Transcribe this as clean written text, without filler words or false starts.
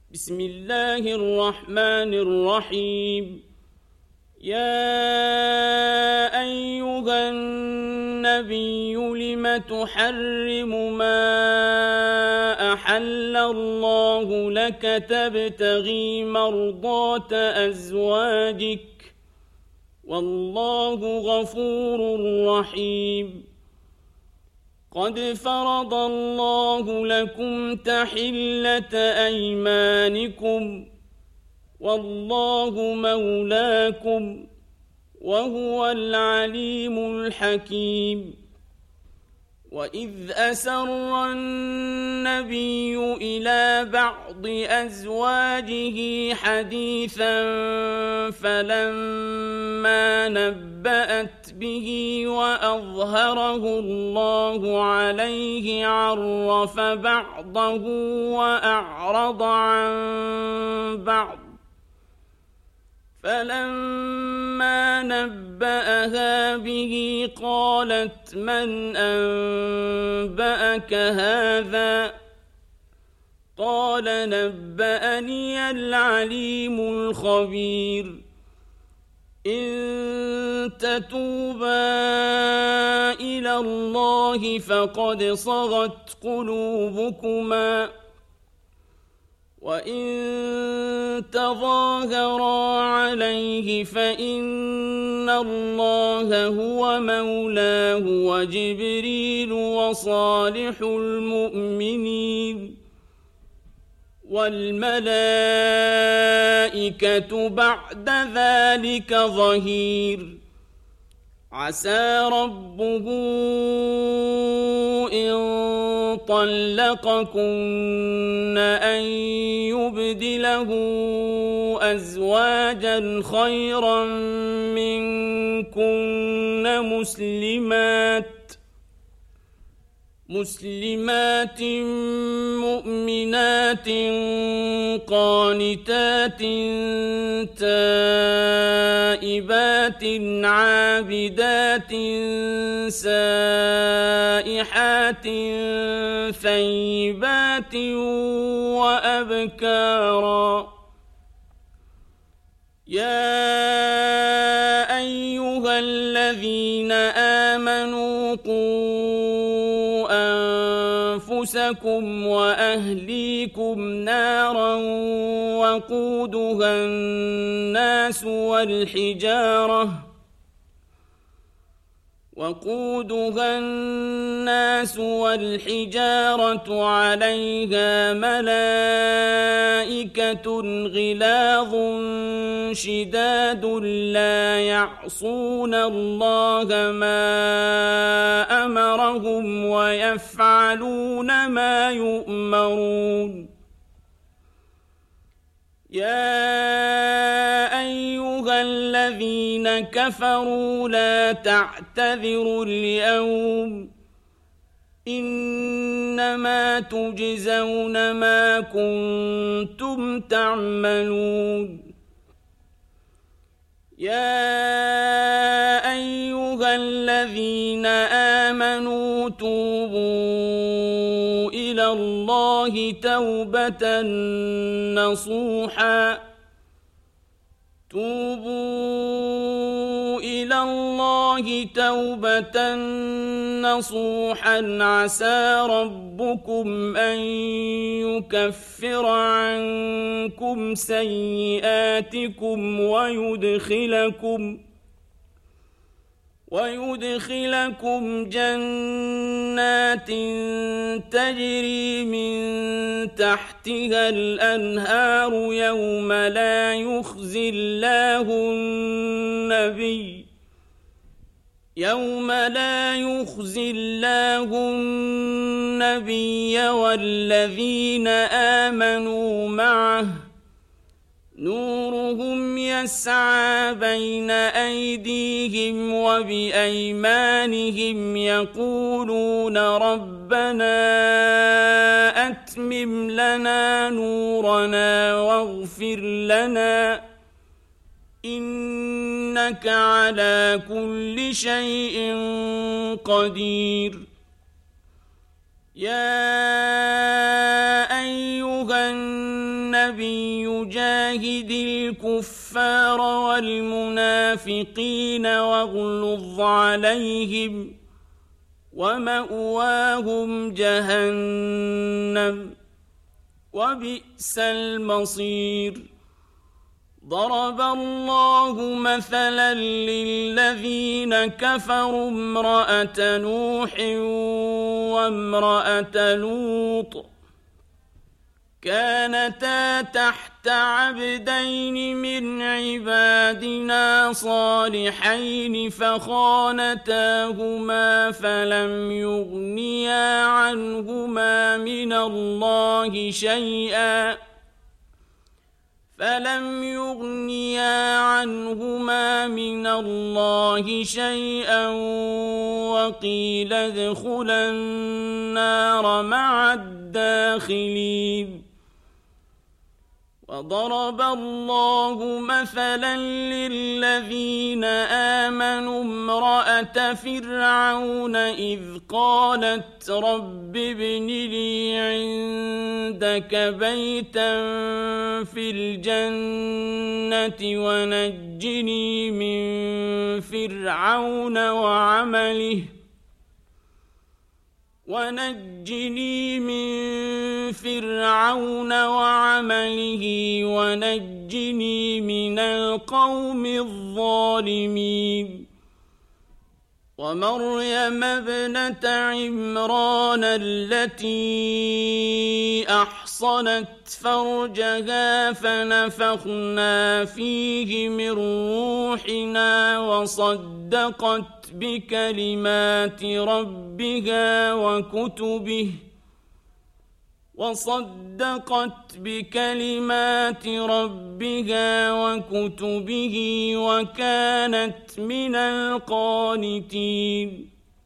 بسم الله الرحمن الرحيم. يا أيها النبي لم تحرم ما أحل الله لك تبتغي مرضات أزواجك والله غفور رحيم. قد فرض الله لكم تحلة أيمانكم والله مولاكم وهو العليم الحكيم. وإذ أسر النبي إلى بعض أزواجه حديثا فلما نبأت به وأظهره الله عليه عرف بعضه وأعرض عن بعض، فلما نبأها به قالت من أنبأك هذا؟ قال نبأني العليم الخبير. إن تتوبا إلى الله فقد صغت قلوبكما، وإن تظاهرا عليه فإن الله هو مولاه وجبريل وصالح المؤمنين والملائكة بعد ذلك ظهير. عسى ربه إن طلقكن أن يبدله أزواجا خيرا منكن مسلمات مؤمنات قانتات تائبات عابدات سائحات ثيبات وأبكارا. يا أيها الذين آمنوا قوا أنفسكم وأهليكم نارا وقودها الناس والحجارة عليها ملائكة غلاظ شداد لا يعصون الله ما أمرهم ويفعلون ما يؤمرون. يا أيها الذين كفروا لا تعتذروا اليوم إنما تجزون ما كنتم تعملون. يا أيها الذين آمنوا توبوا إلى الله توبة نصوحا عسى ربكم أن يكفر عنكم سيئاتكم ويدخلكم جنات تجري من تحتها الأنهار يوم لا يخزي الله النبي والذين آمنوا معه نورهم يسعى بين أيديهم وبأيمانهم يقولون ربنا أتمم لنا نورنا واغفر لنا إنك على كل شيء قدير. يا أيها الناس النبي جاهد الكفار والمنافقين واغلظ عليهم ومأواهم جهنم وبئس المصير ضرب الله مثلا للذين كفروا امرأة نوح وامرأة لوط كانتا تحت عبدين من عبادنا صالحين فخانتاهما فلم يغنيا عنهما من الله شيئا وقيل ادخلا النار مع الداخلين وضرب الله مثلا للذين آمنوا امرأة فرعون إذ قالت رب ابن لي عندك بيتا في الجنة ونجني من فرعون وعمله ونجني من القوم الظالمين ومريم ابنة عمران التي أحصنت فرجها فنفخنا فيه من روحنا وصدقت بكلمات ربها وكتبه وكانت من القانتين